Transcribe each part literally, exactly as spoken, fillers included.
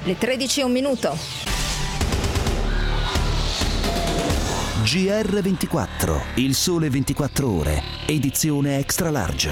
Le tredici e un minuto. G R ventiquattro, il sole ventiquattro ore, edizione extra large.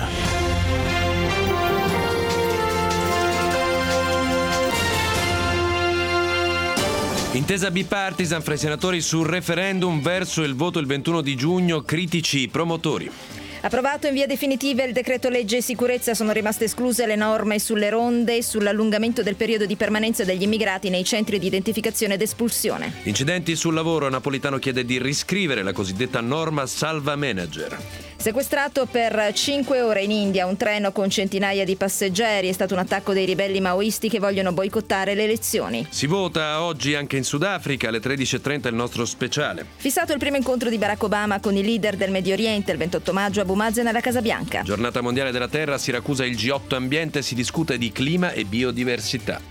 Intesa bipartisan fra i senatori sul referendum verso il voto il ventuno di giugno, critici i promotori. Approvato in via definitiva il decreto legge sicurezza, sono rimaste escluse le norme sulle ronde e sull'allungamento del periodo di permanenza degli immigrati nei centri di identificazione ed espulsione. Incidenti sul lavoro, Napolitano chiede di riscrivere la cosiddetta norma salva manager. Sequestrato per cinque ore in India un treno con centinaia di passeggeri, è stato un attacco dei ribelli maoisti che vogliono boicottare le elezioni. Si vota oggi anche in Sudafrica, alle tredici e trenta il nostro speciale. Fissato il primo incontro di Barack Obama con i leader del Medio Oriente il ventotto maggio a Abu Mazen alla Casa Bianca. Giornata mondiale della Terra, Siracusa il G otto Ambiente, si discute di clima e biodiversità.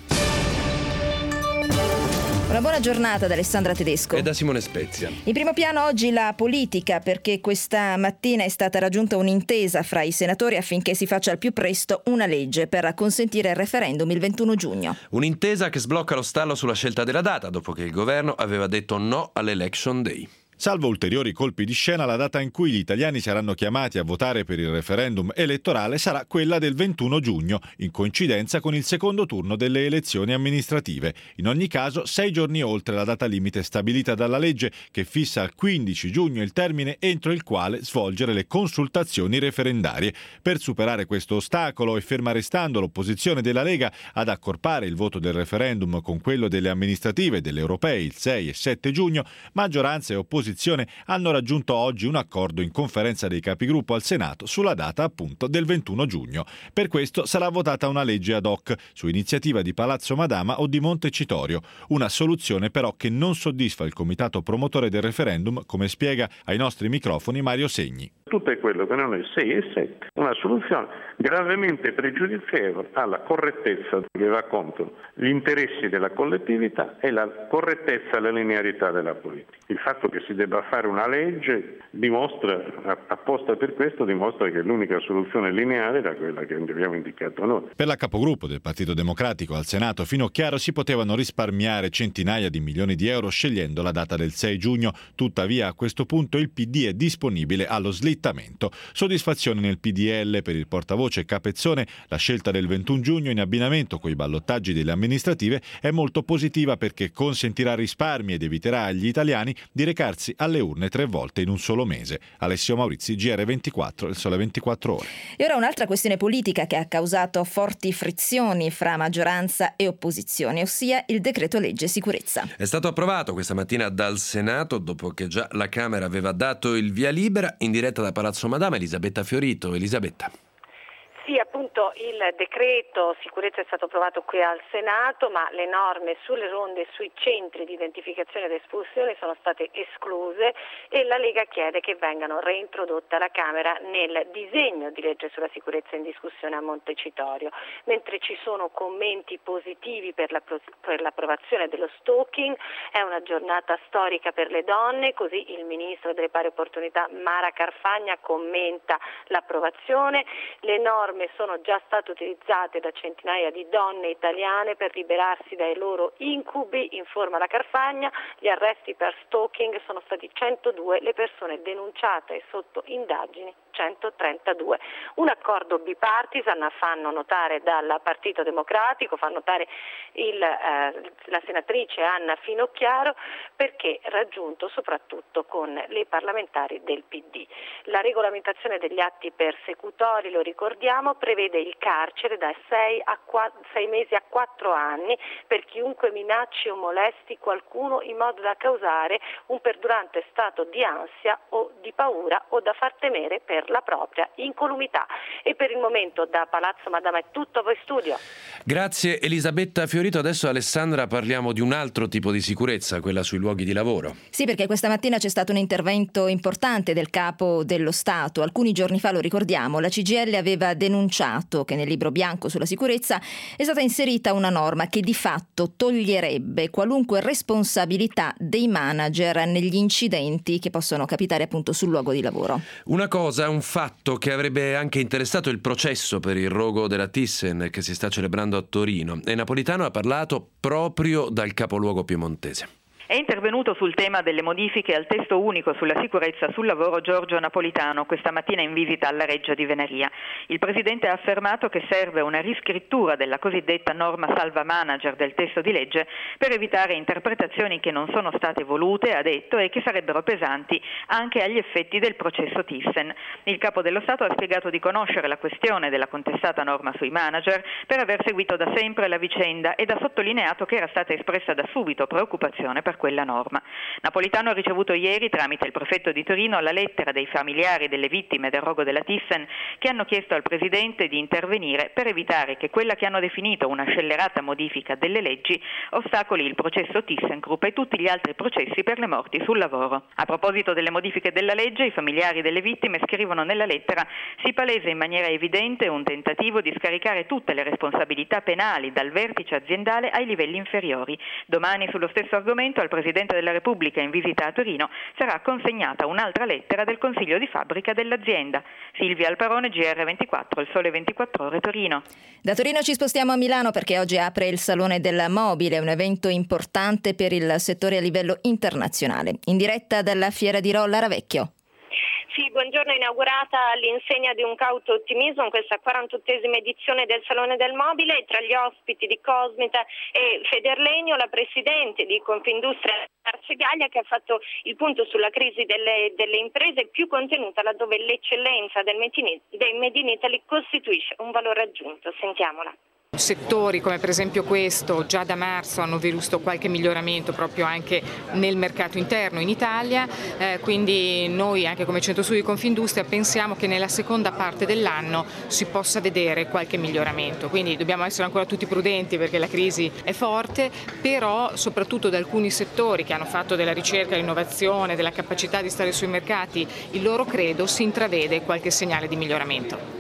Una buona giornata da Alessandra Tedesco e da Simone Spezia. In primo piano oggi la politica, perché questa mattina è stata raggiunta un'intesa fra i senatori affinché si faccia al più presto una legge per consentire il referendum il ventuno giugno. Un'intesa che sblocca lo stallo sulla scelta della data, dopo che il governo aveva detto no all'Election Day. Salvo ulteriori colpi di scena, la data in cui gli italiani saranno chiamati a votare per il referendum elettorale sarà quella del ventuno giugno, in coincidenza con il secondo turno delle elezioni amministrative. In ogni caso, sei giorni oltre la data limite stabilita dalla legge, che fissa al quindici giugno il termine entro il quale svolgere le consultazioni referendarie. Per superare questo ostacolo e ferma restando l'opposizione della Lega ad accorpare il voto del referendum con quello delle amministrative e delle europee il sei e sette giugno, maggioranza e opposizione hanno raggiunto oggi un accordo in conferenza dei capigruppo al Senato sulla data appunto del ventuno giugno. Per questo sarà votata una legge ad hoc su iniziativa di Palazzo Madama o di Montecitorio, una soluzione però che non soddisfa il comitato promotore del referendum, come spiega ai nostri microfoni Mario Segni. Tutto è quello che non è sei e sette, una soluzione gravemente pregiudizievole alla correttezza che va contro gli interessi della collettività e la correttezza e la linearità della politica. Il fatto che si debba fare una legge dimostra, apposta per questo, dimostra che l'unica soluzione lineare era quella che abbiamo indicato noi. Per la capogruppo del Partito Democratico al Senato, Finocchiaro, si potevano risparmiare centinaia di milioni di euro scegliendo la data del sei giugno. Tuttavia, a questo punto il P D è disponibile allo slittamento. Soddisfazione nel P D L per il portavoce Capezzone. La scelta del ventuno giugno in abbinamento coi ballottaggi delle amministrative è molto positiva perché consentirà risparmi ed eviterà agli italiani di recarsi alle urne tre volte in un solo mese. Alessio Maurizi, G R ventiquattro, il sole ventiquattro ore. E ora un'altra questione politica che ha causato forti frizioni fra maggioranza e opposizione, ossia il decreto legge sicurezza. È stato approvato questa mattina dal Senato dopo che già la Camera aveva dato il via libera. In diretta da Palazzo Madama, Elisabetta Fiorito. Elisabetta. Sì, appunto il decreto sicurezza è stato approvato qui al Senato, ma le norme sulle ronde e sui centri di identificazione ed espulsione sono state escluse e la Lega chiede che vengano reintrodotte alla Camera nel disegno di legge sulla sicurezza in discussione a Montecitorio. Mentre ci sono commenti positivi per, la, per l'approvazione dello stalking, è una giornata storica per le donne, così il Ministro delle Pari Opportunità Mara Carfagna commenta l'approvazione. Le norme sono già state utilizzate da centinaia di donne italiane per liberarsi dai loro incubi, informa la Carfagna. Gli arresti per stalking sono stati centodue, le persone denunciate sotto indagini centotrentadue. Un accordo bipartisan, fanno notare dal Partito Democratico, fa notare il, eh, la senatrice Anna Finocchiaro, perché raggiunto soprattutto con le parlamentari del P D. La regolamentazione degli atti persecutori, lo ricordiamo, prevede il carcere da sei mesi a quattro anni per chiunque minacci o molesti qualcuno in modo da causare un perdurante stato di ansia o di paura o da far temere per la propria incolumità. E per il momento da Palazzo Madama è tutto, a voi studio. Grazie Elisabetta Fiorito. Adesso Alessandra parliamo di un altro tipo di sicurezza, quella sui luoghi di lavoro. Sì, perché questa mattina c'è stato un intervento importante del capo dello Stato. Alcuni giorni fa, lo ricordiamo, la C G I L aveva denunciato denunciato che nel libro bianco sulla sicurezza è stata inserita una norma che di fatto toglierebbe qualunque responsabilità dei manager negli incidenti che possono capitare appunto sul luogo di lavoro. Una cosa, un fatto che avrebbe anche interessato il processo per il rogo della Thyssen che si sta celebrando a Torino, e Napolitano ha parlato proprio dal capoluogo piemontese. È intervenuto sul tema delle modifiche al testo unico sulla sicurezza sul lavoro Giorgio Napolitano questa mattina in visita alla Reggia di Venaria. Il Presidente ha affermato che serve una riscrittura della cosiddetta norma salva manager del testo di legge per evitare interpretazioni che non sono state volute, ha detto, e che sarebbero pesanti anche agli effetti del processo Thyssen. Il Capo dello Stato ha spiegato di conoscere la questione della contestata norma sui manager per aver seguito da sempre la vicenda ed ha sottolineato che era stata espressa da subito preoccupazione per quella norma. Napolitano ha ricevuto ieri, tramite il prefetto di Torino, la lettera dei familiari delle vittime del rogo della Thyssen che hanno chiesto al Presidente di intervenire per evitare che quella che hanno definito una scellerata modifica delle leggi ostacoli il processo ThyssenKrupp e tutti gli altri processi per le morti sul lavoro. A proposito delle modifiche della legge, i familiari delle vittime scrivono nella lettera: si palesa in maniera evidente un tentativo di scaricare tutte le responsabilità penali dal vertice aziendale ai livelli inferiori. Domani sullo stesso argomento al Presidente della Repubblica in visita a Torino sarà consegnata un'altra lettera del Consiglio di fabbrica dell'azienda. Silvia Alparone, G R ventiquattro, Il Sole ventiquattro Ore, Torino. Da Torino ci spostiamo a Milano perché oggi apre il Salone del Mobile, un evento importante per il settore a livello internazionale. In diretta dalla Fiera di Rho, Lara Vecchio. Sì, buongiorno, inaugurata all'insegna di un cauto ottimismo questa quarantottesima edizione del Salone del Mobile. Tra gli ospiti di Cosmita e Federlegno, la presidente di Confindustria Arcegaglia, che ha fatto il punto sulla crisi delle, delle imprese più contenuta, laddove l'eccellenza del Made in Italy costituisce un valore aggiunto. Sentiamola. Settori come per esempio questo già da marzo hanno visto qualche miglioramento proprio anche nel mercato interno in Italia, eh, quindi noi anche come Centro Studi Confindustria pensiamo che nella seconda parte dell'anno si possa vedere qualche miglioramento, quindi dobbiamo essere ancora tutti prudenti perché la crisi è forte, però soprattutto da alcuni settori che hanno fatto della ricerca, dell'innovazione, della capacità di stare sui mercati il loro credo, si intravede qualche segnale di miglioramento.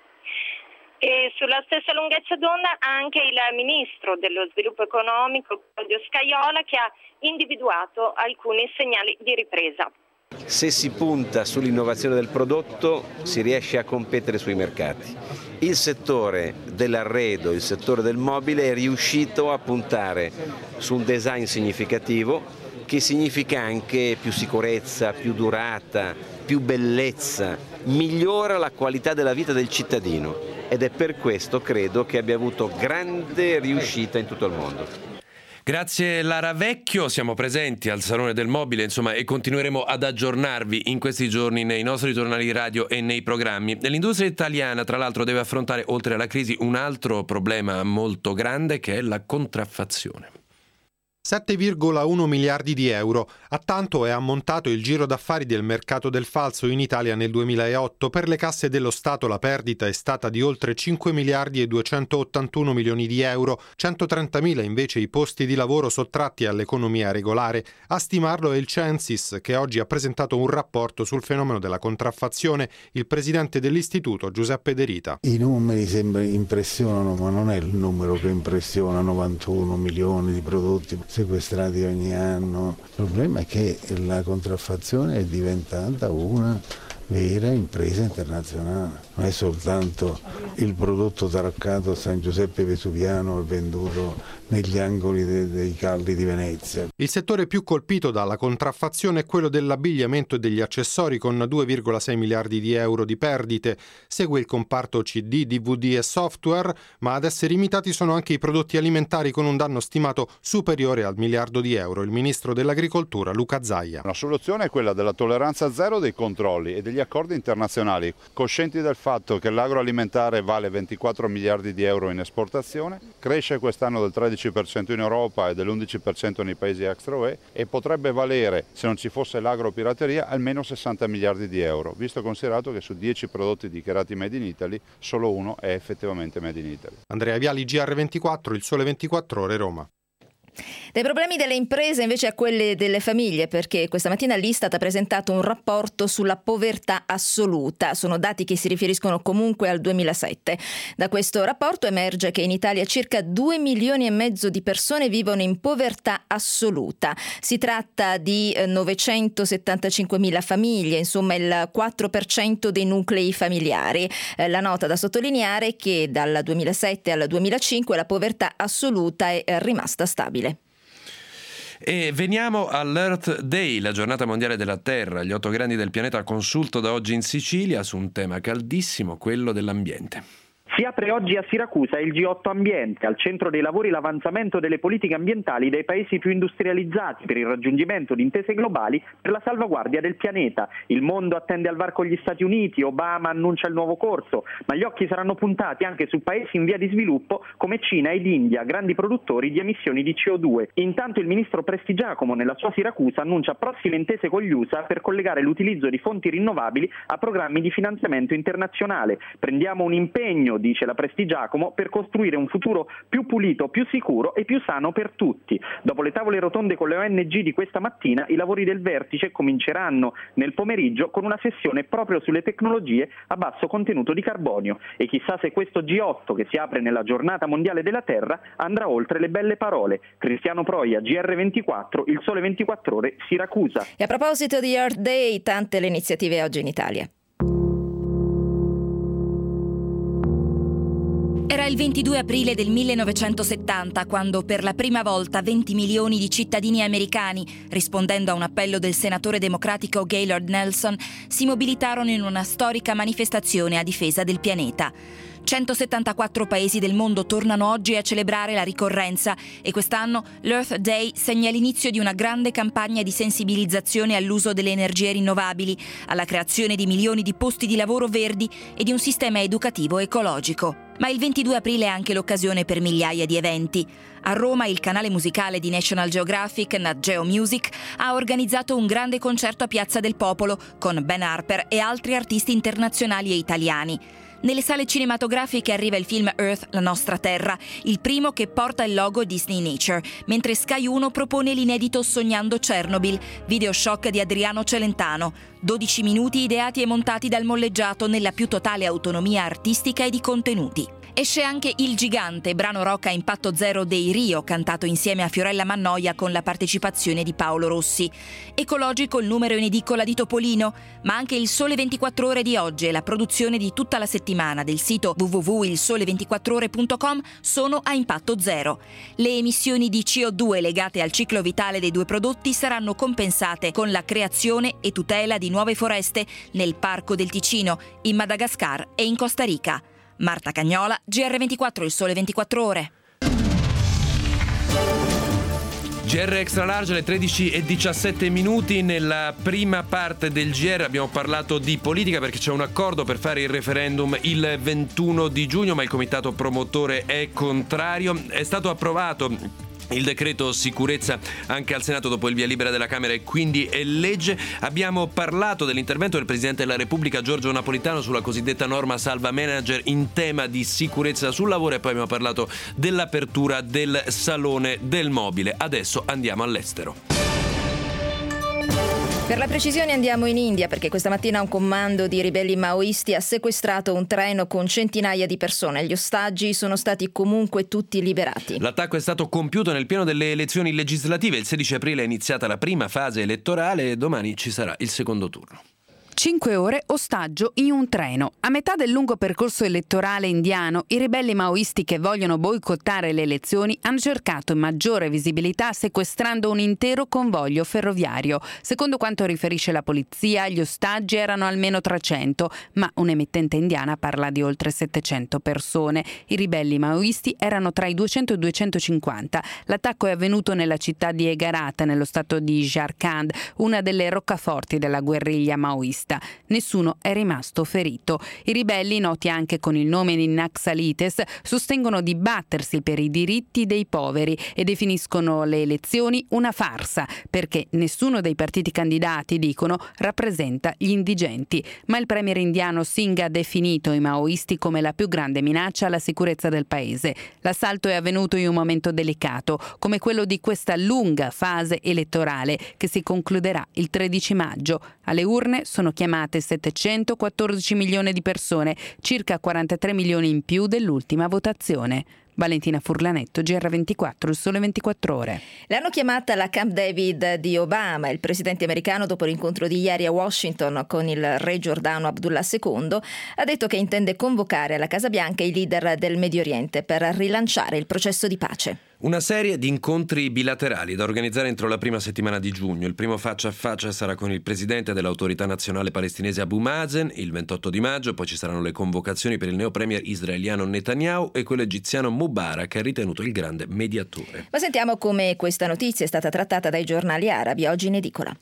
E sulla stessa lunghezza d'onda anche il Ministro dello Sviluppo Economico, Claudio Scajola, che ha individuato alcuni segnali di ripresa. Se si punta sull'innovazione del prodotto si riesce a competere sui mercati. Il settore dell'arredo, il settore del mobile è riuscito a puntare su un design significativo che significa anche più sicurezza, più durata, più bellezza, migliora la qualità della vita del cittadino. Ed è per questo, credo, che abbia avuto grande riuscita in tutto il mondo. Grazie Lara Vecchio, siamo presenti al Salone del Mobile, insomma, e continueremo ad aggiornarvi in questi giorni nei nostri giornali radio e nei programmi. L'industria italiana, tra l'altro, deve affrontare, oltre alla crisi, un altro problema molto grande che è la contraffazione. sette virgola uno miliardi di euro. A tanto è ammontato il giro d'affari del mercato del falso in Italia nel duemilaotto. Per le casse dello Stato la perdita è stata di oltre cinque miliardi e duecentoottantuno milioni di euro, centotrentamila invece i posti di lavoro sottratti all'economia regolare. A stimarlo è il Censis, che oggi ha presentato un rapporto sul fenomeno della contraffazione. Il presidente dell'istituto, Giuseppe De Rita. I numeri sembra impressionano, ma non è il numero che impressiona, novantuno milioni di prodotti sequestrati ogni anno. Il problema è che la contraffazione è diventata una vera impresa internazionale, non è soltanto il prodotto taroccato San Giuseppe Vesuviano e venduto negli angoli de- dei caldi di Venezia. Il settore più colpito dalla contraffazione è quello dell'abbigliamento e degli accessori, con due virgola sei miliardi di euro di perdite. Segue il comparto C D, D V D e software, ma ad essere imitati sono anche i prodotti alimentari, con un danno stimato superiore al miliardo di euro. Il ministro dell'Agricoltura, Luca Zaia. Una soluzione è quella della tolleranza zero dei controlli e degli accordi internazionali, coscienti del fatto che l'agroalimentare vale ventiquattro miliardi di euro in esportazione, cresce quest'anno del tredici per cento in Europa e dell'undici per cento nei paesi extra U E e potrebbe valere, se non ci fosse l'agropirateria, almeno sessanta miliardi di euro, visto considerato che su dieci prodotti dichiarati Made in Italy solo uno è effettivamente Made in Italy. Andrea Viali, G R ventiquattro, Il Sole ventiquattro Ore, Roma. Dai problemi delle imprese invece a quelli delle famiglie, perché questa mattina l'Istat ha presentato un rapporto sulla povertà assoluta. Sono dati che si riferiscono comunque al duemilasette. Da questo rapporto emerge che in Italia circa due milioni e mezzo di persone vivono in povertà assoluta. Si tratta di novecentosettantacinquemila famiglie, insomma il quattro per cento dei nuclei familiari. La nota da sottolineare è che dal duemilasette al duemilacinque la povertà assoluta è rimasta stabile. E veniamo all'Earth Day, la giornata mondiale della Terra. Gli otto grandi del pianeta a consulto da oggi in Sicilia su un tema caldissimo, quello dell'ambiente. Si apre oggi a Siracusa il G otto Ambiente, al centro dei lavori l'avanzamento delle politiche ambientali dei paesi più industrializzati per il raggiungimento di intese globali per la salvaguardia del pianeta. Il mondo attende al varco gli Stati Uniti, Obama annuncia il nuovo corso, ma gli occhi saranno puntati anche su paesi in via di sviluppo come Cina ed India, grandi produttori di emissioni di C O due. Intanto il ministro Prestigiacomo nella sua Siracusa annuncia prossime intese con gli U S A per collegare l'utilizzo di fonti rinnovabili a programmi di finanziamento internazionale. Prendiamo un impegno, dice la Prestigiacomo, per costruire un futuro più pulito, più sicuro e più sano per tutti. Dopo le tavole rotonde con le O N G di questa mattina, i lavori del vertice cominceranno nel pomeriggio con una sessione proprio sulle tecnologie a basso contenuto di carbonio. E chissà se questo G otto, che si apre nella giornata mondiale della Terra, andrà oltre le belle parole. Cristiano Proia, G R ventiquattro, Il Sole ventiquattro Ore, Siracusa. E a proposito di Earth Day, tante le iniziative oggi in Italia. Era il ventidue aprile del millenovecentosettanta quando per la prima volta venti milioni di cittadini americani, rispondendo a un appello del senatore democratico Gaylord Nelson, si mobilitarono in una storica manifestazione a difesa del pianeta. centosettantaquattro paesi del mondo tornano oggi a celebrare la ricorrenza e quest'anno l'Earth Day segna l'inizio di una grande campagna di sensibilizzazione all'uso delle energie rinnovabili, alla creazione di milioni di posti di lavoro verdi e di un sistema educativo ecologico. Ma il ventidue aprile è anche l'occasione per migliaia di eventi. A Roma il canale musicale di National Geographic, Nat Geo Music, ha organizzato un grande concerto a Piazza del Popolo con Ben Harper e altri artisti internazionali e italiani. Nelle sale cinematografiche arriva il film Earth, la nostra terra, il primo che porta il logo Disney Nature, mentre Sky uno propone l'inedito Sognando Chernobyl, videoshock di Adriano Celentano, dodici minuti ideati e montati dal molleggiato nella più totale autonomia artistica e di contenuti. Esce anche Il Gigante, brano rock a impatto zero dei Rio, cantato insieme a Fiorella Mannoia con la partecipazione di Paolo Rossi. Ecologico il numero in edicola di Topolino, ma anche Il Sole ventiquattro Ore di oggi e la produzione di tutta la settimana del sito w w w punto il sole ventiquattro ore punto com sono a impatto zero. Le emissioni di C O due legate al ciclo vitale dei due prodotti saranno compensate con la creazione e tutela di nuove foreste nel Parco del Ticino, in Madagascar e in Costa Rica. Marta Cagnola, G R ventiquattro, Il Sole ventiquattro Ore. G R Extra Large alle tredici e diciassette minuti. Nella prima parte del G R abbiamo parlato di politica perché c'è un accordo per fare il referendum il ventuno di giugno, ma il comitato promotore è contrario. È stato approvato il decreto sicurezza anche al Senato dopo il via libera della Camera e quindi è legge. Abbiamo parlato dell'intervento del Presidente della Repubblica Giorgio Napolitano sulla cosiddetta norma salva manager in tema di sicurezza sul lavoro e poi abbiamo parlato dell'apertura del Salone del Mobile. Adesso andiamo all'estero. Per la precisione andiamo in India perché questa mattina un comando di ribelli maoisti ha sequestrato un treno con centinaia di persone. Gli ostaggi sono stati comunque tutti liberati. L'attacco è stato compiuto nel pieno delle elezioni legislative. Il sedici aprile è iniziata la prima fase elettorale e domani ci sarà il secondo turno. Cinque ore ostaggio in un treno. A metà del lungo percorso elettorale indiano, i ribelli maoisti che vogliono boicottare le elezioni hanno cercato maggiore visibilità sequestrando un intero convoglio ferroviario. Secondo quanto riferisce la polizia, gli ostaggi erano almeno trecento, ma un'emittente indiana parla di oltre settecento persone. I ribelli maoisti erano tra i duecento e i duecentocinquanta. L'attacco è avvenuto nella città di Egarat, nello stato di Jharkhand, una delle roccaforti della guerriglia maoista. terrorista. Nessuno è rimasto ferito. I ribelli, noti anche con il nome di Naxalites, sostengono di battersi per i diritti dei poveri e definiscono le elezioni una farsa, perché nessuno dei partiti candidati, dicono, rappresenta gli indigenti. Ma il premier indiano Singh ha definito i maoisti come la più grande minaccia alla sicurezza del paese. L'assalto è avvenuto in un momento delicato, come quello di questa lunga fase elettorale che si concluderà il tredici maggio. Alle urne sono chiamate settecentoquattordici milioni di persone, circa quarantatré milioni in più dell'ultima votazione. Valentina Furlanetto, G R ventiquattro, Il Sole ventiquattro Ore. L'hanno chiamata la Camp David di Obama. Il presidente americano, dopo l'incontro di ieri a Washington con il re Giordano Abdullah secondo, ha detto che intende convocare alla Casa Bianca i leader del Medio Oriente per rilanciare il processo di pace. Una serie di incontri bilaterali da organizzare entro la prima settimana di giugno. Il primo faccia a faccia sarà con il presidente dell'autorità nazionale palestinese Abu Mazen il ventotto di maggio, poi ci saranno le convocazioni per il neo premier israeliano Netanyahu e quello egiziano Mubarak, che è ritenuto il grande mediatore. Ma sentiamo come questa notizia è stata trattata dai giornali arabi oggi in edicola.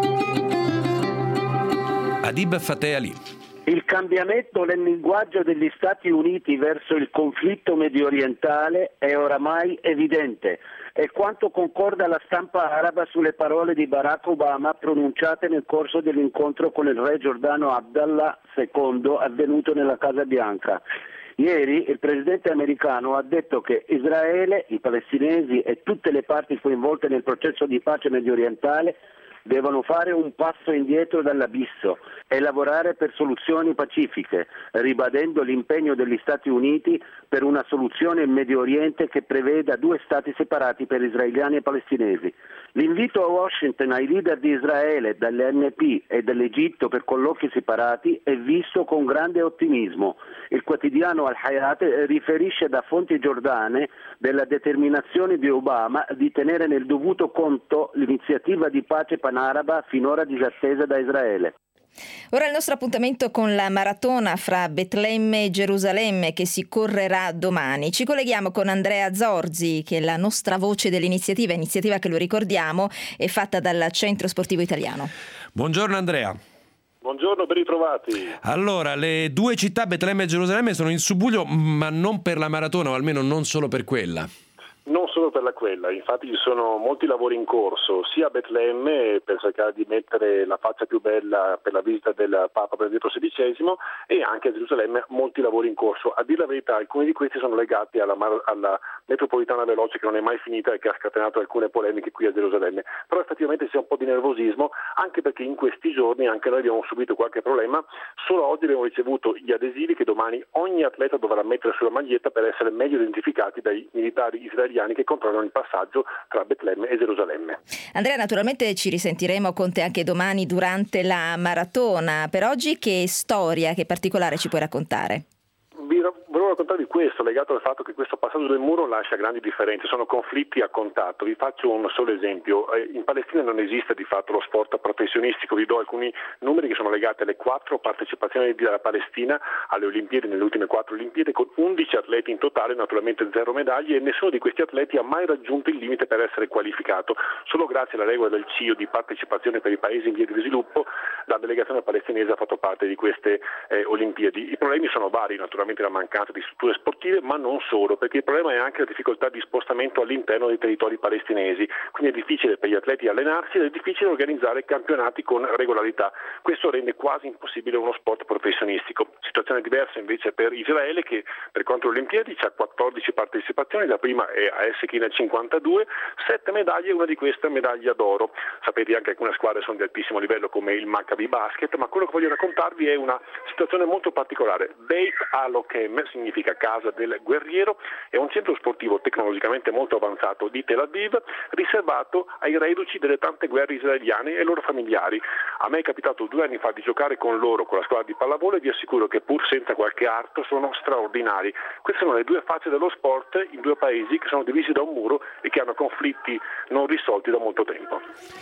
Adib Fateh Ali. Il cambiamento nel linguaggio degli Stati Uniti verso il conflitto mediorientale è oramai evidente. È quanto concorda la stampa araba sulle parole di Barack Obama pronunciate nel corso dell'incontro con il re Giordano Abdallah secondo avvenuto nella Casa Bianca. Ieri il presidente americano ha detto che Israele, i palestinesi e tutte le parti coinvolte nel processo di pace mediorientale devono fare un passo indietro dall'abisso e lavorare per soluzioni pacifiche, ribadendo l'impegno degli Stati Uniti per una soluzione in Medio Oriente che preveda due stati separati per israeliani e palestinesi. L'invito a Washington ai leader di Israele, dell'N P e dell'Egitto per colloqui separati è visto con grande ottimismo. Il quotidiano Al-Hayat riferisce da fonti giordane della determinazione di Obama di tenere nel dovuto conto l'iniziativa di pace panaraba finora disattesa da Israele. Ora il nostro appuntamento con la maratona fra Betlemme e Gerusalemme che si correrà domani. Ci colleghiamo con Andrea Zorzi, che è la nostra voce dell'iniziativa, iniziativa che, lo ricordiamo, è fatta dal Centro Sportivo Italiano. Buongiorno Andrea. Buongiorno, ben ritrovati. Allora, le due città Betlemme e Gerusalemme sono in subbuglio, ma non per la maratona, o almeno non solo per quella. Non solo per la quella, infatti ci sono molti lavori in corso, sia a Betlemme per cercare di mettere la faccia più bella per la visita del Papa Benedetto sedicesimo e anche a Gerusalemme molti lavori in corso. A dire la verità, alcuni di questi sono legati alla, alla metropolitana veloce che non è mai finita e che ha scatenato alcune polemiche qui a Gerusalemme, però effettivamente c'è un po' di nervosismo, anche perché in questi giorni anche noi abbiamo subito qualche problema. Solo oggi abbiamo ricevuto gli adesivi che domani ogni atleta dovrà mettere sulla maglietta per essere meglio identificati dai militari israeliani che controllano il passaggio tra Betlemme e Gerusalemme. Andrea, naturalmente ci risentiremo con te anche domani durante la maratona. Per oggi che storia, che particolare ci puoi raccontare? Vi volevo raccontarvi questo, legato al fatto che questo passaggio del muro lascia grandi differenze, sono conflitti a contatto. Vi faccio un solo esempio: in Palestina non esiste di fatto lo sport professionistico. Vi do alcuni numeri che sono legati alle quattro partecipazioni della Palestina alle Olimpiadi, nelle ultime quattro Olimpiadi, con undici atleti in totale, naturalmente zero medaglie, e nessuno di questi atleti ha mai raggiunto il limite per essere qualificato. Solo grazie alla regola del C I O di partecipazione per i paesi in via di sviluppo la delegazione palestinese ha fatto parte di queste eh, Olimpiadi. I problemi sono vari, naturalmente la mancanza di strutture sportive, ma non solo, perché il problema è anche la difficoltà di spostamento all'interno dei territori palestinesi, quindi è difficile per gli atleti allenarsi ed è difficile organizzare campionati con regolarità. Questo rende quasi impossibile uno sport professionistico. Situazione diversa invece per Israele, che per quanto le Olimpiadi ha quattordici partecipazioni, la prima è a Helsinki nel cinquantadue, sette medaglie, una di queste è medaglia d'oro. Sapete anche che alcune squadre sono di altissimo livello come il Maccabi Basket, ma quello che voglio raccontarvi è una situazione molto particolare. Beit Alochem significa casa del guerriero, è un centro sportivo tecnologicamente molto avanzato di Tel Aviv, riservato ai reduci delle tante guerre israeliane e ai loro familiari. A me è capitato due anni fa di giocare con loro, con la squadra di pallavolo, e vi assicuro che pur senza qualche arto sono straordinari. Queste sono le due facce dello sport in due paesi che sono divisi da un muro e che hanno conflitti non risolti da molto tempo.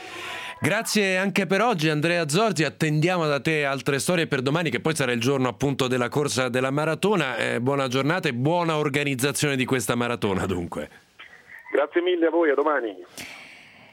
Grazie anche per oggi Andrea Zorzi, attendiamo da te altre storie per domani, che poi sarà il giorno appunto della corsa della maratona. Eh, buona giornata e buona organizzazione di questa maratona dunque. Grazie mille a voi, a domani.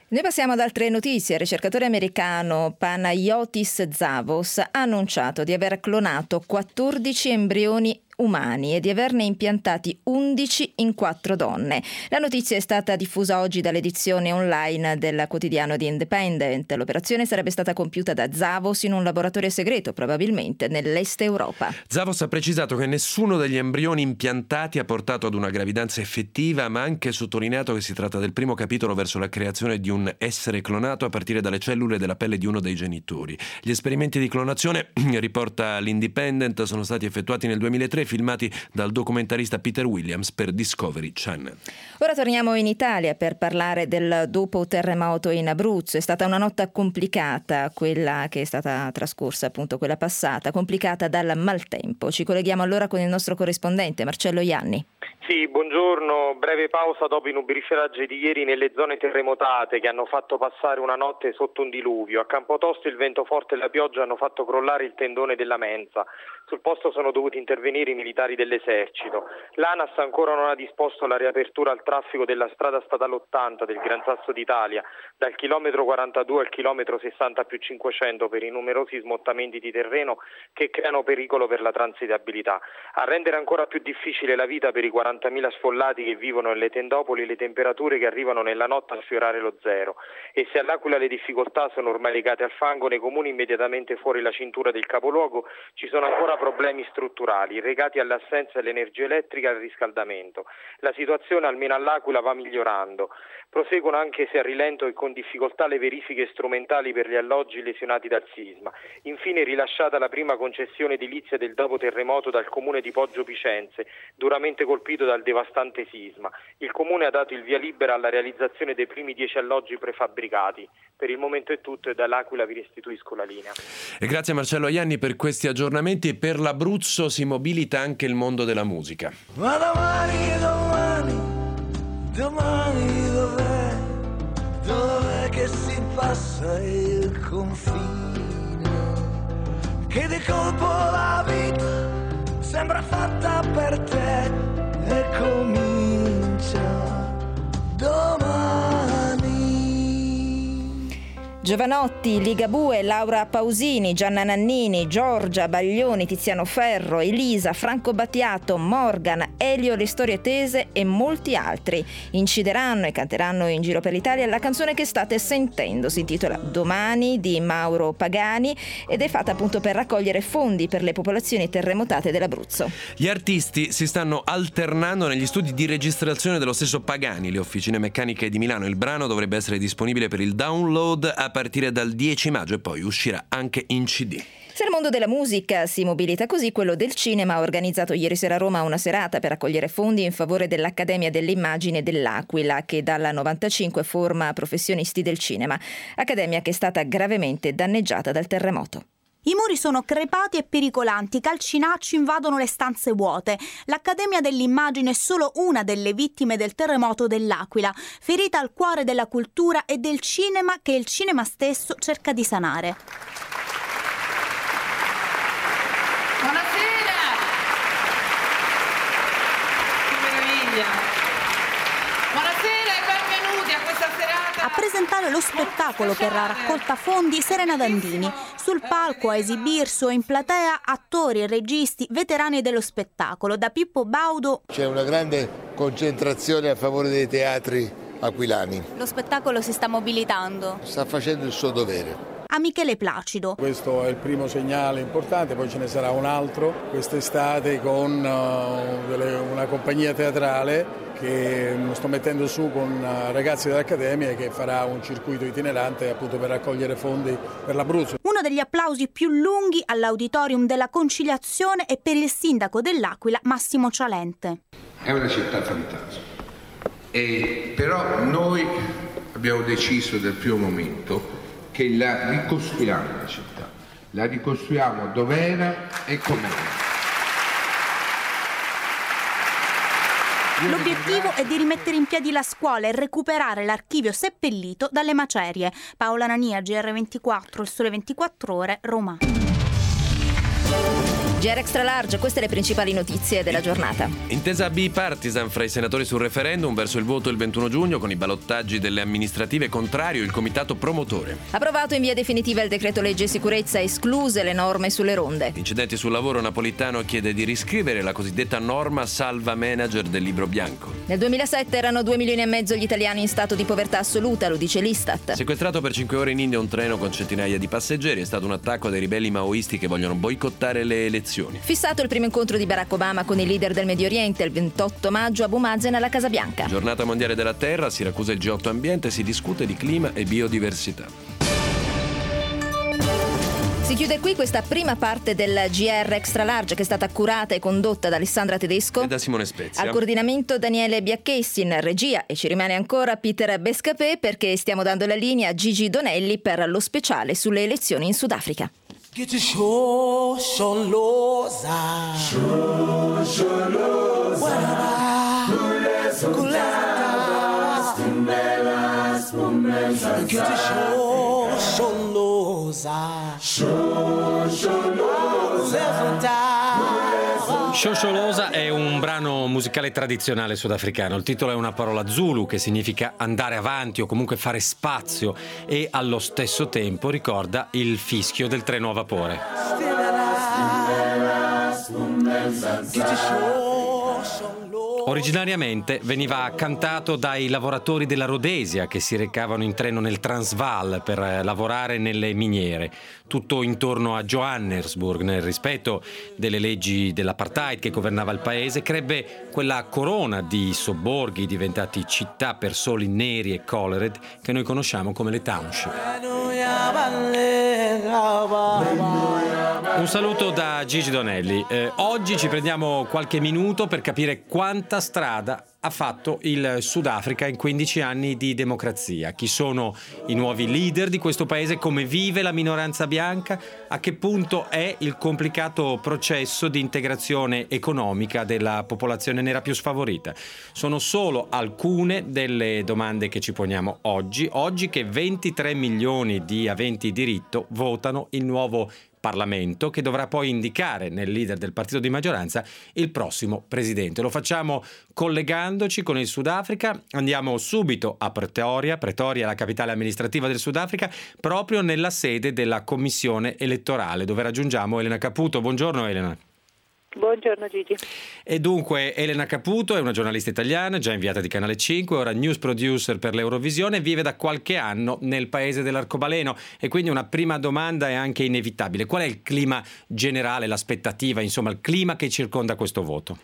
Noi passiamo ad altre notizie. Il ricercatore americano Panayotis Zavos ha annunciato di aver clonato quattordici embrioni umani e di averne impiantati undici in quattro donne. La notizia è stata diffusa oggi dall'edizione online del quotidiano The Independent. L'operazione sarebbe stata compiuta da Zavos in un laboratorio segreto, probabilmente nell'est Europa. Zavos ha precisato che nessuno degli embrioni impiantati ha portato ad una gravidanza effettiva, ma ha anche sottolineato che si tratta del primo capitolo verso la creazione di un essere clonato a partire dalle cellule della pelle di uno dei genitori. Gli esperimenti di clonazione, riporta l'Independent, sono stati effettuati nel duemilatré, filmati dal documentarista Peter Williams per Discovery Channel. Ora torniamo in Italia per parlare del dopo terremoto in Abruzzo. È stata una notte complicata, quella che è stata trascorsa, appunto quella passata, complicata dal maltempo. Ci colleghiamo allora con il nostro corrispondente Marcello Ianni. Sì, buongiorno. Breve pausa dopo i nubifragi di ieri nelle zone terremotate che hanno fatto passare una notte sotto un diluvio. A Campotosto il vento forte e la pioggia hanno fatto crollare il tendone della mensa. Sul posto sono dovuti intervenire i militari dell'esercito. L'ANAS ancora non ha disposto la riapertura al traffico della strada statale ottanta del Gran Sasso d'Italia, dal chilometro quarantadue al chilometro sessanta più cinquecento, per i numerosi smottamenti di terreno che creano pericolo per la transitabilità. A rendere ancora più difficile la vita per i quarantamila sfollati che vivono nelle tendopoli le temperature che arrivano nella notte a sfiorare lo zero. E se all'Aquila le difficoltà sono ormai legate al fango, nei comuni immediatamente fuori la cintura del capoluogo ci sono ancora problemi strutturali legati all'assenza dell'energia elettrica e al riscaldamento. La situazione almeno all'Aquila va migliorando. Proseguono anche se a rilento e con difficoltà le verifiche strumentali per gli alloggi lesionati dal sisma. Infine rilasciata la prima concessione edilizia del dopo terremoto dal comune di Poggio Picenze, duramente colpito dal devastante sisma. Il comune ha dato il via libera alla realizzazione dei primi dieci alloggi prefabbricati. Per il momento è tutto e dall'Aquila vi restituisco la linea. E grazie a Marcello Ianni per questi aggiornamenti. Per l'Abruzzo si mobilita anche il mondo della musica. Ma domani, domani, domani dov'è? Dov'è che si passa il confine? Che di colpo la vita sembra fatta per te e comincia domani. Giovanotti, Ligabue, Laura Pausini, Gianna Nannini, Giorgia Baglioni, Tiziano Ferro, Elisa, Franco Battiato, Morgan, Elio Le Storie Tese e molti altri incideranno e canteranno in giro per l'Italia la canzone che state sentendo. Si intitola Domani di Mauro Pagani ed è fatta appunto per raccogliere fondi per le popolazioni terremotate dell'Abruzzo. Gli artisti si stanno alternando negli studi di registrazione dello stesso Pagani, le officine meccaniche di Milano. Il brano dovrebbe essere disponibile per il download a partire dal dieci maggio e poi uscirà anche in C D. Se il mondo della musica si mobilita così, quello del cinema ha organizzato ieri sera a Roma una serata per raccogliere fondi in favore dell'Accademia dell'Immagine dell'Aquila, che dal novantacinque forma professionisti del cinema. Accademia che è stata gravemente danneggiata dal terremoto. I muri sono crepati e pericolanti, calcinacci invadono le stanze vuote. L'Accademia dell'Immagine è solo una delle vittime del terremoto dell'Aquila, ferita al cuore della cultura e del cinema che il cinema stesso cerca di sanare. Buonasera! Che meraviglia! Buonasera e benvenuti a questa serata. A presentare lo spettacolo per la raccolta fondi Serena Dandini. Sul palco a esibirsi o in platea attori e registi veterani dello spettacolo, da Pippo Baudo. C'è una grande concentrazione a favore dei teatri aquilani. Lo spettacolo si sta mobilitando. Sta facendo il suo dovere. A Michele Placido. Questo è il primo segnale importante, poi ce ne sarà un altro quest'estate con uh, delle, una compagnia teatrale che sto mettendo su con uh, ragazzi dell'Accademia che farà un circuito itinerante appunto per raccogliere fondi per l'Abruzzo. Uno degli applausi più lunghi all'Auditorium della Conciliazione è per il sindaco dell'Aquila Massimo Cialente. È una città fantastica, e però noi abbiamo deciso dal primo momento che la ricostruiamo la città, la ricostruiamo dov'era e com'era. L'obiettivo è di rimettere in piedi la scuola e recuperare l'archivio seppellito dalle macerie. Paola Nania, G R ventiquattro, Il Sole ventiquattro Ore, Roma. G R Extra Large, queste le principali notizie della giornata. Intesa bipartisan fra i senatori sul referendum verso il voto il ventuno giugno con i ballottaggi delle amministrative contrario il comitato promotore. Approvato in via definitiva il decreto legge sicurezza, escluse le norme sulle ronde. Incidenti sul lavoro, Napolitano chiede di riscrivere la cosiddetta norma salva manager del libro bianco. Nel duemilasette erano due milioni e mezzo gli italiani in stato di povertà assoluta, lo dice l'Istat. Sequestrato per cinque ore in India un treno con centinaia di passeggeri, è stato un attacco dei ribelli maoisti che vogliono boicottare le elezioni. Fissato il primo incontro di Barack Obama con i leader del Medio Oriente il ventotto maggio a Abu Mazen alla Casa Bianca. Giornata mondiale della Terra, a Siracusa il G otto Ambiente, si discute di clima e biodiversità. Si chiude qui questa prima parte del G R Extra Large che è stata curata e condotta da Alessandra Tedesco e da Simone Spezia. Al coordinamento Daniele Biacchessi, in regia, e ci rimane ancora Peter Bescapè perché stiamo dando la linea a Gigi Donelli per lo speciale sulle elezioni in Sudafrica. Shosholoza Shosholoza Kuleza Spumela Spumela Shosholoza Shosholoza Shosholoza è un brano musicale tradizionale sudafricano. Il titolo è una parola Zulu che significa andare avanti o comunque fare spazio e allo stesso tempo ricorda il fischio del treno a vapore. Originariamente veniva cantato dai lavoratori della Rhodesia che si recavano in treno nel Transvaal per lavorare nelle miniere, tutto intorno a Johannesburg, nel rispetto delle leggi dell'apartheid che governava il paese. Crebbe quella corona di sobborghi diventati città per soli neri e colored che noi conosciamo come le township. Un saluto da Gigi Donelli. Eh, oggi ci prendiamo qualche minuto per capire quanta strada ha fatto il Sudafrica in quindici anni di democrazia. Chi sono i nuovi leader di questo paese? Come vive la minoranza bianca? A che punto è il complicato processo di integrazione economica della popolazione nera più sfavorita? Sono solo alcune delle domande che ci poniamo oggi, oggi che ventitré milioni di aventi diritto votano il nuovo Parlamento che dovrà poi indicare nel leader del partito di maggioranza il prossimo presidente. Lo facciamo collegandoci con il Sudafrica. Andiamo subito a Pretoria. Pretoria è la capitale amministrativa del Sudafrica, proprio nella sede della commissione elettorale, dove raggiungiamo Elena Caputo. Buongiorno Elena. Buongiorno Gigi. E dunque Elena Caputo è una giornalista italiana, già inviata di Canale cinque, ora news producer per l'Eurovisione, vive da qualche anno nel paese dell'arcobaleno e quindi una prima domanda è anche inevitabile. Qual è il clima generale, l'aspettativa, insomma il clima che circonda questo voto?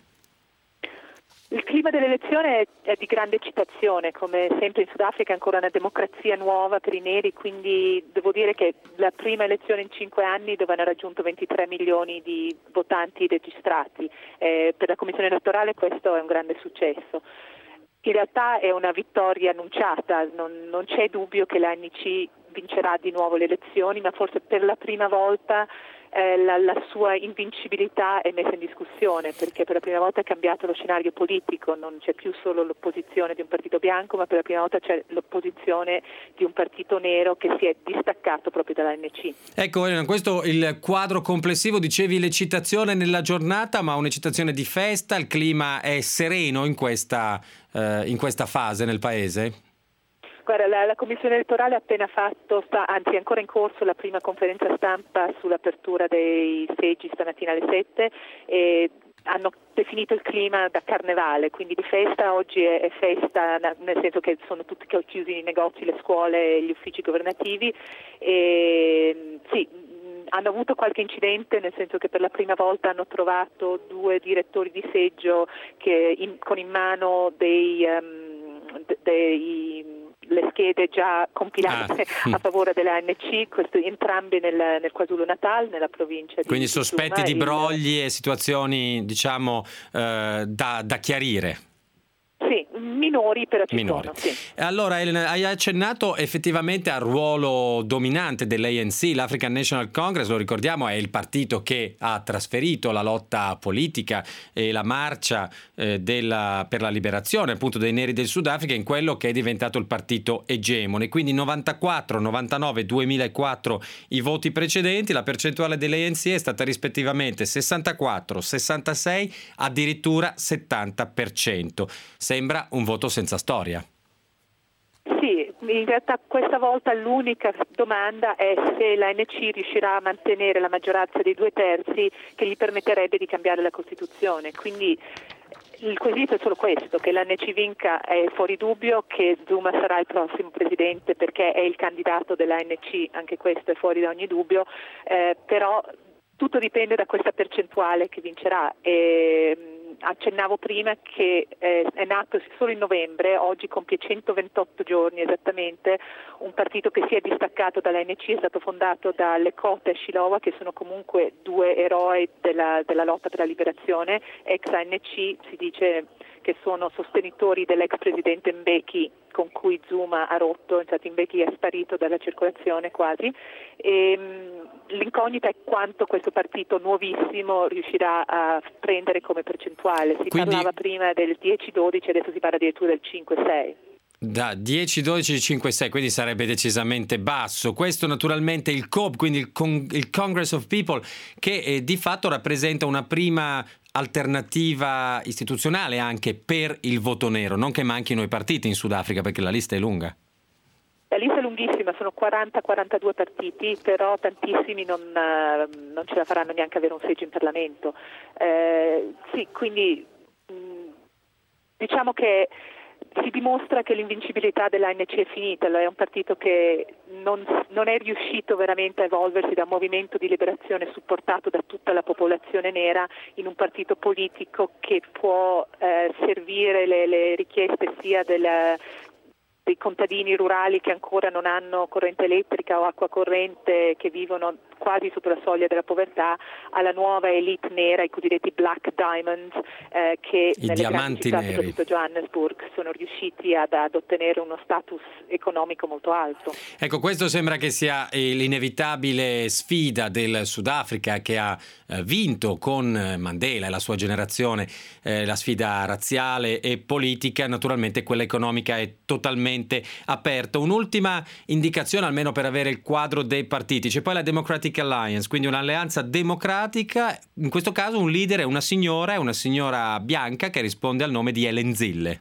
Il clima dell'elezione è di grande eccitazione, come sempre in Sudafrica è ancora una democrazia nuova per i neri, quindi devo dire che la prima elezione in cinque anni dove hanno raggiunto ventitré milioni di votanti registrati. Eh, per la commissione elettorale questo è un grande successo. In realtà è una vittoria annunciata, non, non c'è dubbio che l'A N C vincerà di nuovo le elezioni, ma forse per la prima volta Eh, la, la sua invincibilità è messa in discussione perché per la prima volta è cambiato lo scenario politico, non c'è più solo l'opposizione di un partito bianco ma per la prima volta c'è l'opposizione di un partito nero che si è distaccato proprio dall'A N C. Ecco Elena, questo è il quadro complessivo, dicevi l'eccitazione nella giornata ma un'eccitazione di festa, il clima è sereno in questa, eh, in questa fase nel paese? Guarda, la, la Commissione elettorale ha appena fatto, sta, anzi è ancora in corso la prima conferenza stampa sull'apertura dei seggi stamattina alle sette e hanno definito il clima da carnevale, quindi di festa. Oggi è, è festa nel senso che sono tutti chiusi i negozi, le scuole e gli uffici governativi e sì, hanno avuto qualche incidente, nel senso che per la prima volta hanno trovato due direttori di seggio che in, con in mano dei, um, dei le schede già compilate ah. a favore della A N C, questo, entrambe nel, nel KwaZulu-Natal, nella provincia di Quindi sospetti Tsuma, di brogli il... e situazioni, diciamo, eh, da, da chiarire. Sì, minori, però ci minori. sono. Sì. Allora Elena, hai accennato effettivamente al ruolo dominante dell'A N C, l'African National Congress, lo ricordiamo, è il partito che ha trasferito la lotta politica e la marcia eh, della, per la liberazione appunto dei neri del Sudafrica in quello che è diventato il partito egemone. Quindi novantaquattro, novantanove, duemilaquattro i voti precedenti, la percentuale dell'A N C è stata rispettivamente sessantaquattro, sessantasei, addirittura settanta per cento. Sembra un voto senza storia. Sì, in realtà questa volta l'unica domanda è se l'A N C riuscirà a mantenere la maggioranza dei due terzi che gli permetterebbe di cambiare la Costituzione. Quindi il quesito è solo questo, che l'A N C vinca è fuori dubbio, che Zuma sarà il prossimo presidente perché è il candidato dell'A N C, anche questo è fuori da ogni dubbio, eh, però tutto dipende da questa percentuale che vincerà. E, accennavo prima che eh, è nato solo in novembre, oggi compie centoventotto giorni esattamente, un partito che si è distaccato dall'A N C, è stato fondato da Lekota e Shilowa, che sono comunque due eroi della, della lotta per la liberazione, ex A N C, si dice che sono sostenitori dell'ex presidente Mbeki, con cui Zuma ha rotto, infatti Mbeki è sparito dalla circolazione quasi. E, mh, l'incognita è quanto questo partito nuovissimo riuscirà a prendere come percentuale. Si Quindi... parlava prima del dieci dodici, adesso si parla addirittura del cinque sei. Da dieci dodici cinque sei, quindi sarebbe decisamente basso. Questo naturalmente il C O P, quindi il, Con- il Congress of People, che eh, di fatto rappresenta una prima alternativa istituzionale anche per il voto nero, non che manchino i partiti in Sudafrica perché la lista è lunga. La lista è lunghissima, sono quaranta quarantadue partiti, però tantissimi non, uh, non ce la faranno neanche avere un seggio in Parlamento. Eh, sì, quindi mh, diciamo che si dimostra che l'invincibilità dell'A N C è finita, è un partito che non, non è riuscito veramente a evolversi da un movimento di liberazione supportato da tutta la popolazione nera in un partito politico che può eh, servire le, le richieste sia della dei contadini rurali che ancora non hanno corrente elettrica o acqua corrente, che vivono quasi sotto la soglia della povertà, alla nuova elite nera, i cosiddetti Black Diamonds, eh, che I nelle grandi città, neri. soprattutto Johannesburg, sono riusciti ad, ad ottenere uno status economico molto alto. Ecco, questo sembra che sia l'inevitabile sfida del Sudafrica, che ha eh, vinto con Mandela e la sua generazione eh, la sfida razziale e politica. Naturalmente quella economica è totalmente aperta. Un'ultima indicazione, almeno per avere il quadro dei partiti: c'è poi la Democratic Alliance, quindi un'alleanza democratica, in questo caso un leader è una signora, è una signora bianca che risponde al nome di Helen Zille.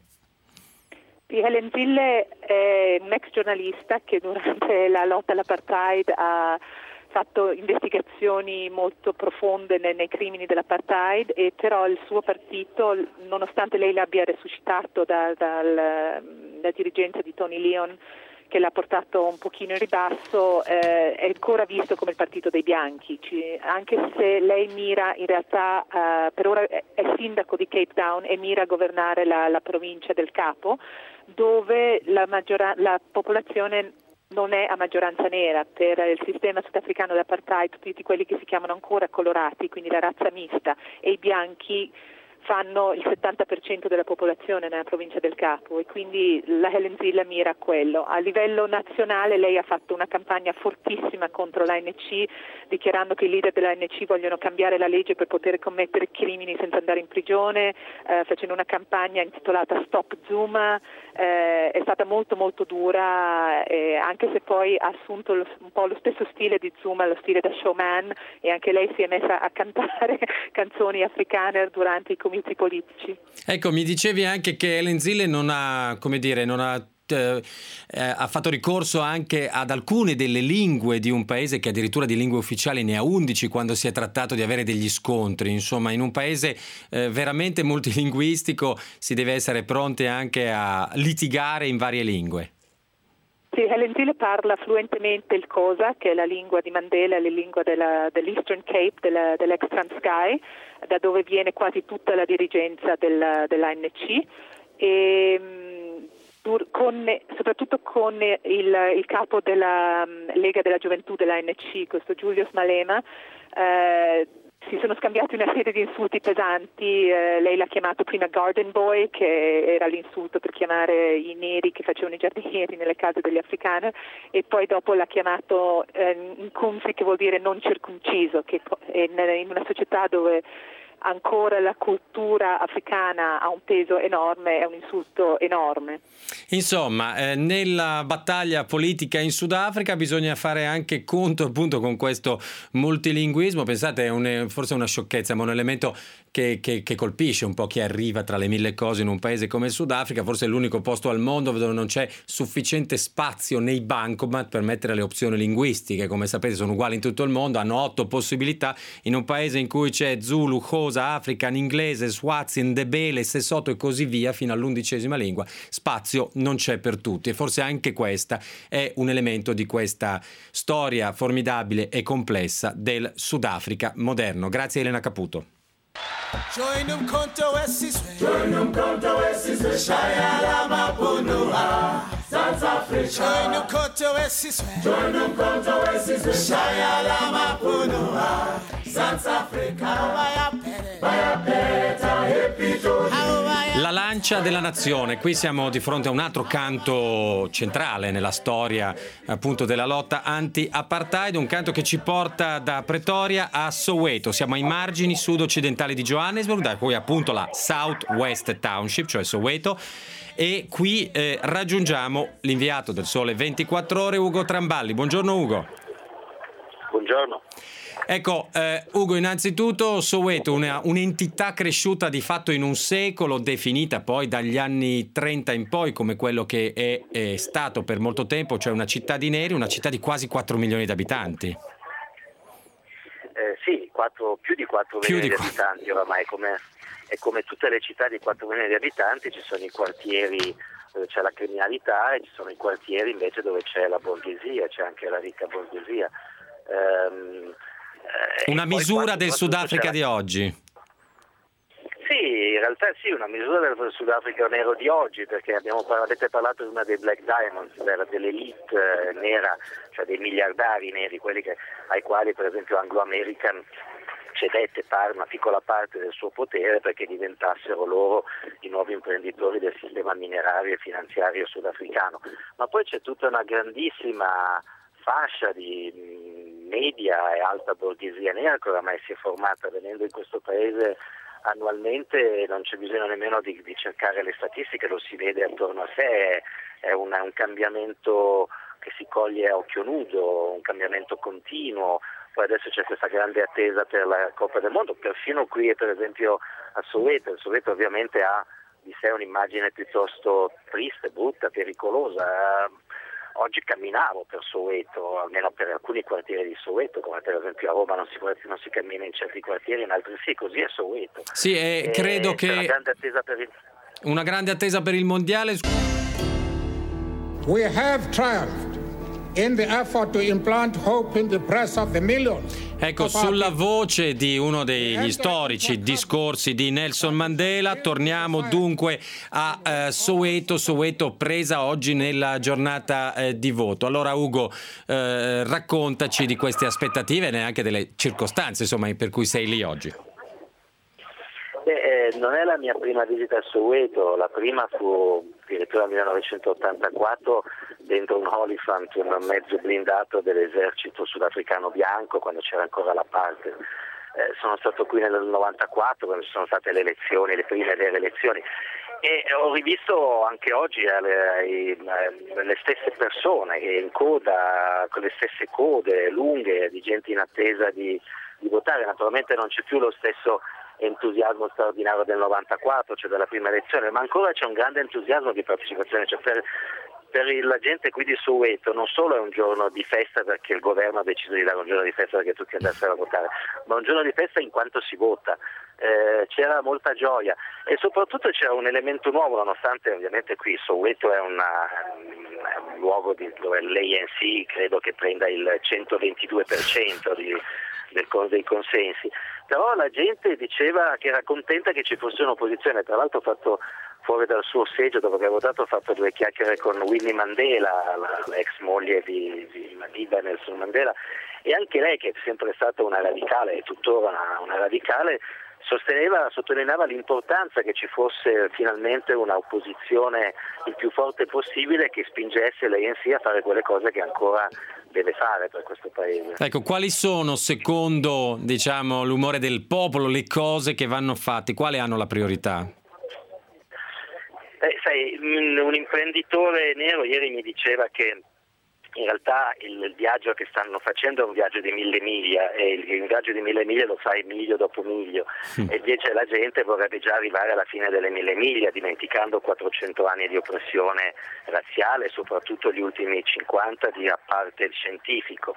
Sì, Helen Zille è un ex giornalista che durante la lotta all'apartheid ha fatto investigazioni molto profonde nei, nei crimini dell'apartheid, e però il suo partito, nonostante lei l'abbia resuscitato da, dal, da dirigenza di Tony Leon, che l'ha portato un pochino in ribasso, eh, è ancora visto come il partito dei bianchi, Ci, anche se lei mira in realtà, eh, per ora è, è sindaco di Cape Town e mira a governare la, la provincia del Capo, dove la, maggiora, la popolazione non è a maggioranza nera. Per il sistema sudafricano d'apartheid tutti quelli che si chiamano ancora colorati, quindi la razza mista, e i bianchi fanno il settanta per cento della popolazione nella provincia del Capo, e quindi la Helen Zille mira a quello. A livello nazionale lei ha fatto una campagna fortissima contro l'A N C, dichiarando che i leader dell'A N C vogliono cambiare la legge per poter commettere crimini senza andare in prigione, eh, facendo una campagna intitolata Stop Zuma. Eh, è stata molto molto dura, eh, anche se poi ha assunto lo, un po' lo stesso stile di Zuma, lo stile da showman, e anche lei si è messa a cantare canzoni africane durante i comizi politici. Ecco, mi dicevi anche che Helen Zille non ha, come dire, non ha Eh, ha fatto ricorso anche ad alcune delle lingue di un paese che addirittura di lingue ufficiali ne ha undici quando si è trattato di avere degli scontri. Insomma, in un paese eh, veramente multilinguistico si deve essere pronti anche a litigare in varie lingue. Sì, Helen Zille parla fluentemente il Xhosa, che è la lingua di Mandela, la lingua della, dell'Eastern Cape, della, dell'ex Transkei, da dove viene quasi tutta la dirigenza del, dell'A N C. E, Con, soprattutto con il, il capo della um, Lega della Gioventù dell'A N C, questo Julius Malema, eh, si sono scambiati una serie di insulti pesanti, eh, lei l'ha chiamato prima Garden Boy, che era l'insulto per chiamare i neri che facevano i giardinieri nelle case degli africani, e poi dopo l'ha chiamato eh, Nkumsi, che vuol dire non circonciso, che in, in una società dove ancora la cultura africana ha un peso enorme, è un insulto enorme. Insomma, eh, nella battaglia politica in Sudafrica bisogna fare anche conto appunto con questo multilinguismo. Pensate, è un, forse una sciocchezza, ma un elemento che, che, che colpisce un po' chi arriva tra le mille cose in un paese come il Sudafrica. Forse è l'unico posto al mondo dove non c'è sufficiente spazio nei bancomat per mettere le opzioni linguistiche. Come sapete sono uguali in tutto il mondo, hanno otto possibilità. In un paese in cui c'è Zulu, Xhosa, African, inglese, Swazi, Ndebele, Sesotho e così via fino all'undicesima lingua, spazio non c'è per tutti, e forse anche questa è un elemento di questa storia formidabile e complessa del Sudafrica moderno. Grazie Elena Caputo. Join them conto esiswe Join them conto esiswe Shayala mapunua South Africa Join them conto esiswe Join them conto esiswe Shayala mapunua South Africa Vaya pere Vaya peta hepito La lancia della nazione. Qui siamo di fronte a un altro canto centrale nella storia appunto della lotta anti-apartheid, un canto che ci porta da Pretoria a Soweto. Siamo ai margini sud-occidentali di Johannesburg, da cui appunto la South West Township, cioè Soweto, e qui eh, raggiungiamo l'inviato del Sole ventiquattro Ore, Ugo Tramballi. Buongiorno Ugo. Buongiorno. Ecco, eh, Ugo, innanzitutto Soweto, una, un'entità cresciuta di fatto in un secolo, definita poi dagli anni trenta in poi come quello che è, è stato per molto tempo, cioè una città di neri, una città di quasi quattro milioni di abitanti. Eh, sì, quattro, più di quattro più milioni di di abitanti oramai, come, e come tutte le città di quattro milioni di abitanti ci sono i quartieri dove c'è la criminalità e ci sono i quartieri invece dove c'è la borghesia, c'è anche la ricca borghesia. Ehm, Una misura del Sudafrica di oggi. Sì, in realtà sì, una misura del Sudafrica nero di oggi, perché abbiamo, avete parlato prima dei Black Diamonds, dell'elite eh, nera, cioè dei miliardari neri, quelli che, ai quali per esempio Anglo American cedette una piccola parte del suo potere perché diventassero loro i nuovi imprenditori del sistema minerario e finanziario sudafricano. Ma poi c'è tutta una grandissima fascia di media e alta borghesia nera che oramai si è formata venendo in questo paese annualmente, non c'è bisogno nemmeno di, di cercare le statistiche, lo si vede attorno a sé, è una, un cambiamento che si coglie a occhio nudo, un cambiamento continuo. Poi adesso c'è questa grande attesa per la Coppa del Mondo, perfino qui per esempio a Soweto. Il Soweto ovviamente ha di sé un'immagine piuttosto triste, brutta, pericolosa. Oggi camminavo per Soweto, almeno per alcuni quartieri di Soweto, come per esempio a Roma non si, non si cammina in certi quartieri, in altri sì, così è Soweto. Sì, e credo che una grande attesa per il... una grande attesa per il mondiale. We have triumphed in the effort to implant hope in the breast of the millions. Ecco, sulla voce di uno degli storici discorsi di Nelson Mandela, torniamo dunque a eh, Soweto, Soweto presa oggi nella giornata eh, di voto. Allora Ugo, eh, raccontaci di queste aspettative e neanche delle circostanze insomma per cui sei lì oggi. Beh, eh, non è la mia prima visita a Soweto, la prima fu addirittura nel millenovecentottantaquattro dentro un Oliphant, un mezzo blindato dell'esercito sudafricano bianco quando c'era ancora l'apartheid. Eh, sono stato qui nel novantaquattro quando ci sono state le elezioni, le prime vere elezioni, e ho rivisto anche oggi le, le stesse persone in coda, con le stesse code lunghe di gente in attesa di, di votare. Naturalmente non c'è più lo stesso entusiasmo straordinario del novantaquattro, cioè della prima elezione, ma ancora c'è un grande entusiasmo di partecipazione, cioè per, per la gente qui di Soweto non solo è un giorno di festa perché il governo ha deciso di dare un giorno di festa perché tutti andassero a votare, ma un giorno di festa in quanto si vota. Eh, c'era molta gioia e soprattutto c'era un elemento nuovo, nonostante ovviamente qui Soweto è, una, è un luogo di, dove l'A N C credo che prenda il centoventidue per cento di del, dei consensi, però la gente diceva che era contenta che ci fosse un'opposizione. Tra l'altro ho fatto fuori dal suo seggio, dopo che ha votato, ho fatto due chiacchiere con Winnie Mandela, la, la ex moglie di, di Madiba Nelson Mandela, e anche lei, che è sempre stata una radicale e tuttora una, una radicale, sosteneva, sottolineava l'importanza che ci fosse finalmente una opposizione il più forte possibile che spingesse l'A N C a fare quelle cose che ancora deve fare per questo paese. Ecco, quali sono, secondo diciamo l'umore del popolo, le cose che vanno fatte? Quali hanno la priorità? Eh, sai, un imprenditore nero ieri mi diceva che in realtà il viaggio che stanno facendo è un viaggio di mille miglia, e il, il viaggio di mille miglia lo fai miglio dopo miglio, mm. e invece la gente vorrebbe già arrivare alla fine delle mille miglia, dimenticando quattrocento anni di oppressione razziale, soprattutto gli ultimi cinquanta di apartheid scientifico.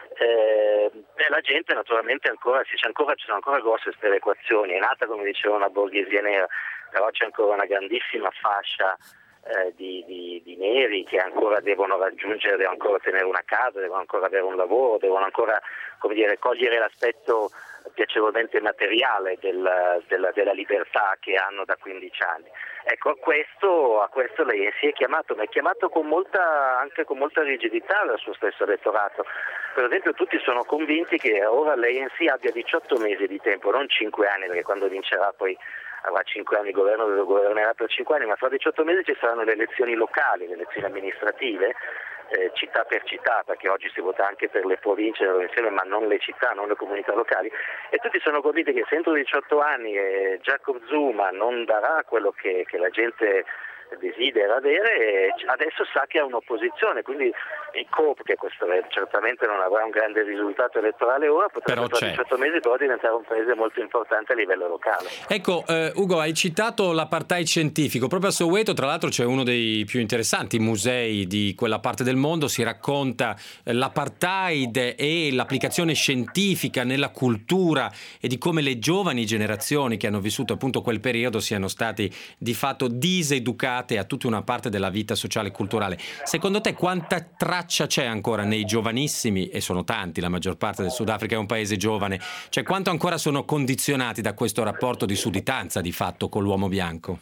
Eh, e la gente naturalmente ancora, c'è ancora, ci sono ancora grosse sperequazioni. È nata, come diceva, una borghesia nera, però c'è ancora una grandissima fascia eh, di, di, di neri che ancora devono raggiungere, devono ancora tenere una casa, devono ancora avere un lavoro, devono ancora, come dire, cogliere l'aspetto piacevolmente materiale del, della, della libertà che hanno da quindici anni. Ecco, a questo, a questo lei si è chiamato, ma è chiamato con molta, anche con molta rigidità dal suo stesso elettorato. Per esempio, tutti sono convinti che ora l'A N C abbia diciotto mesi di tempo, non cinque anni, perché quando vincerà poi avrà cinque anni di governo, dove governerà per cinque anni, ma fra diciotto mesi ci saranno le elezioni locali, le elezioni amministrative, eh, città per città, perché oggi si vota anche per le province insieme, ma non le città, non le comunità locali, e tutti sono convinti che se entro diciotto anni eh, Jacob Zuma non darà quello che, che la gente desidera avere, adesso sa che ha un'opposizione, quindi il Coop, che questo certamente non avrà un grande risultato elettorale ora, potrebbe tra diciotto mesi però diventare un paese molto importante a livello locale. Ecco, eh, Ugo, hai citato l'apartheid scientifico. Proprio a Soweto, tra l'altro, c'è uno dei più interessanti musei di quella parte del mondo. Si racconta eh, l'apartheid e l'applicazione scientifica nella cultura, e di come le giovani generazioni che hanno vissuto appunto quel periodo siano stati di fatto diseducati a tutta una parte della vita sociale e culturale. Secondo te quanta traccia c'è ancora nei giovanissimi, e sono tanti, la maggior parte del Sudafrica è un paese giovane, cioè quanto ancora sono condizionati da questo rapporto di sudditanza di fatto con l'uomo bianco?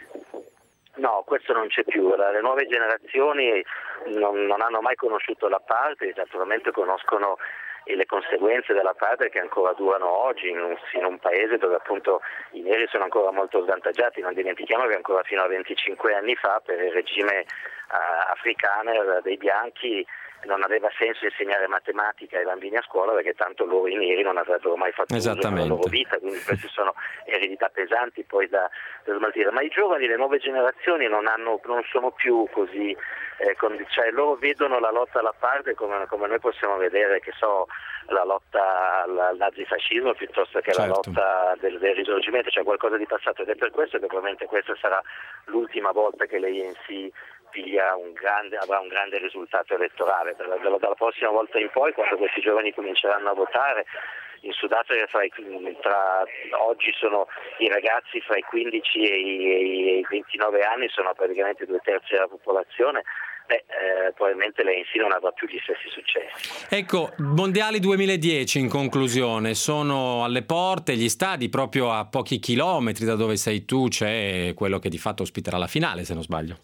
No, questo non c'è più. Le nuove generazioni non, non hanno mai conosciuto l'apartheid, naturalmente conoscono e le conseguenze della parte che ancora durano oggi in un, in un paese dove appunto i neri sono ancora molto svantaggiati. Non dimentichiamo che ancora fino a venticinque anni fa per il regime uh, africano dei bianchi non aveva senso insegnare matematica ai bambini a scuola, perché tanto loro i neri non avrebbero mai fatto uso della loro vita, quindi queste sono eredità pesanti poi da, da smaltire. Ma i giovani, le nuove generazioni non, hanno, non sono più così, eh, con, cioè loro vedono la lotta alla parte come, come noi possiamo vedere, che so, la lotta al, al nazifascismo piuttosto che certo. la lotta del, del risorgimento, cioè qualcosa di passato, ed è per questo che probabilmente questa sarà l'ultima volta che l'A N C piglia un grande, avrà un grande risultato elettorale. Dalla, dalla, dalla prossima volta in poi, quando questi giovani cominceranno a votare, in Sudafrica fra i, tra, oggi sono i ragazzi fra i quindici e i, e i ventinove anni, sono praticamente due terzi della popolazione. Beh, eh, probabilmente l'A N C non avrà più gli stessi successi. Ecco, Mondiali duemiladieci in conclusione, sono alle porte, gli stadi proprio a pochi chilometri da dove sei tu, c'è quello che di fatto ospiterà la finale, se non sbaglio.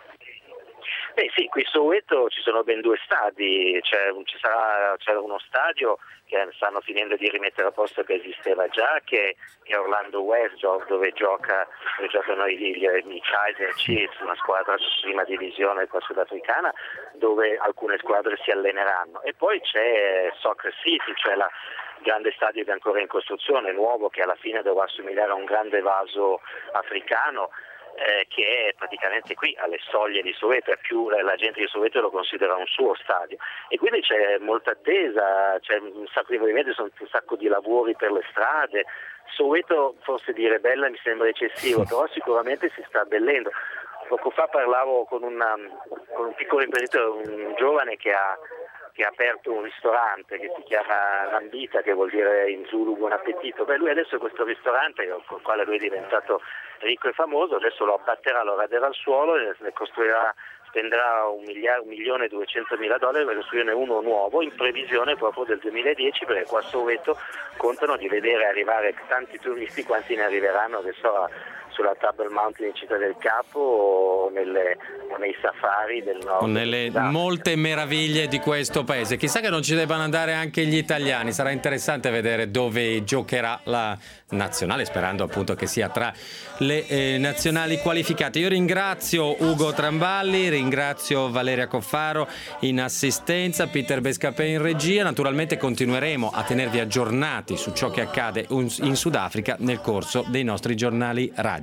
Eh sì, qui a Soweto ci sono ben due stadi, c'è, ci sarà, c'è uno stadio che stanno finendo di rimettere a posto, che esisteva già, che è Orlando West, dove gioca, dove giocano i, i, i Kaiser Chiefs, una squadra di prima divisione qua sudafricana, dove alcune squadre si alleneranno. E poi c'è Soccer City, cioè la grande stadio che è ancora in costruzione, nuovo, che alla fine dovrà assomigliare a un grande vaso africano, Eh, che è praticamente qui alle soglie di Soweto, è più la gente di Soweto lo considera un suo stadio, e quindi c'è molta attesa, c'è un sacco di movimenti, sono un sacco di lavori per le strade. Soweto, forse dire bella mi sembra eccessivo, però sicuramente si sta abbellendo. Poco fa parlavo con, una, con un piccolo imprenditore, un giovane che ha che ha aperto un ristorante che si chiama Lambita, che vuol dire in Zulu buon appetito. Beh, lui adesso questo ristorante, con il quale lui è diventato ricco e famoso, adesso lo abbatterà, lo raderà al suolo e ne costruirà, spenderà un, miliar- un milione e duecentomila dollari per costruirne uno nuovo in previsione proprio del duemiladieci, perché qua a Soweto contano di vedere arrivare tanti turisti quanti ne arriveranno, che so, sulla Table Mountain in Città del Capo o, nelle, o nei safari del nord. O nelle molte meraviglie di questo paese. Chissà che non ci debbano andare anche gli italiani, sarà interessante vedere dove giocherà la nazionale, sperando appunto che sia tra le eh, nazionali qualificate. Io ringrazio Ugo Tramballi, ringrazio Valeria Coffaro in assistenza, Peter Bescapè in regia. Naturalmente continueremo a tenervi aggiornati su ciò che accade in Sudafrica nel corso dei nostri giornali radio.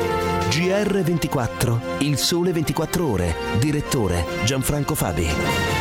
G R ventiquattro, il sole ventiquattro ore, direttore Gianfranco Fabi.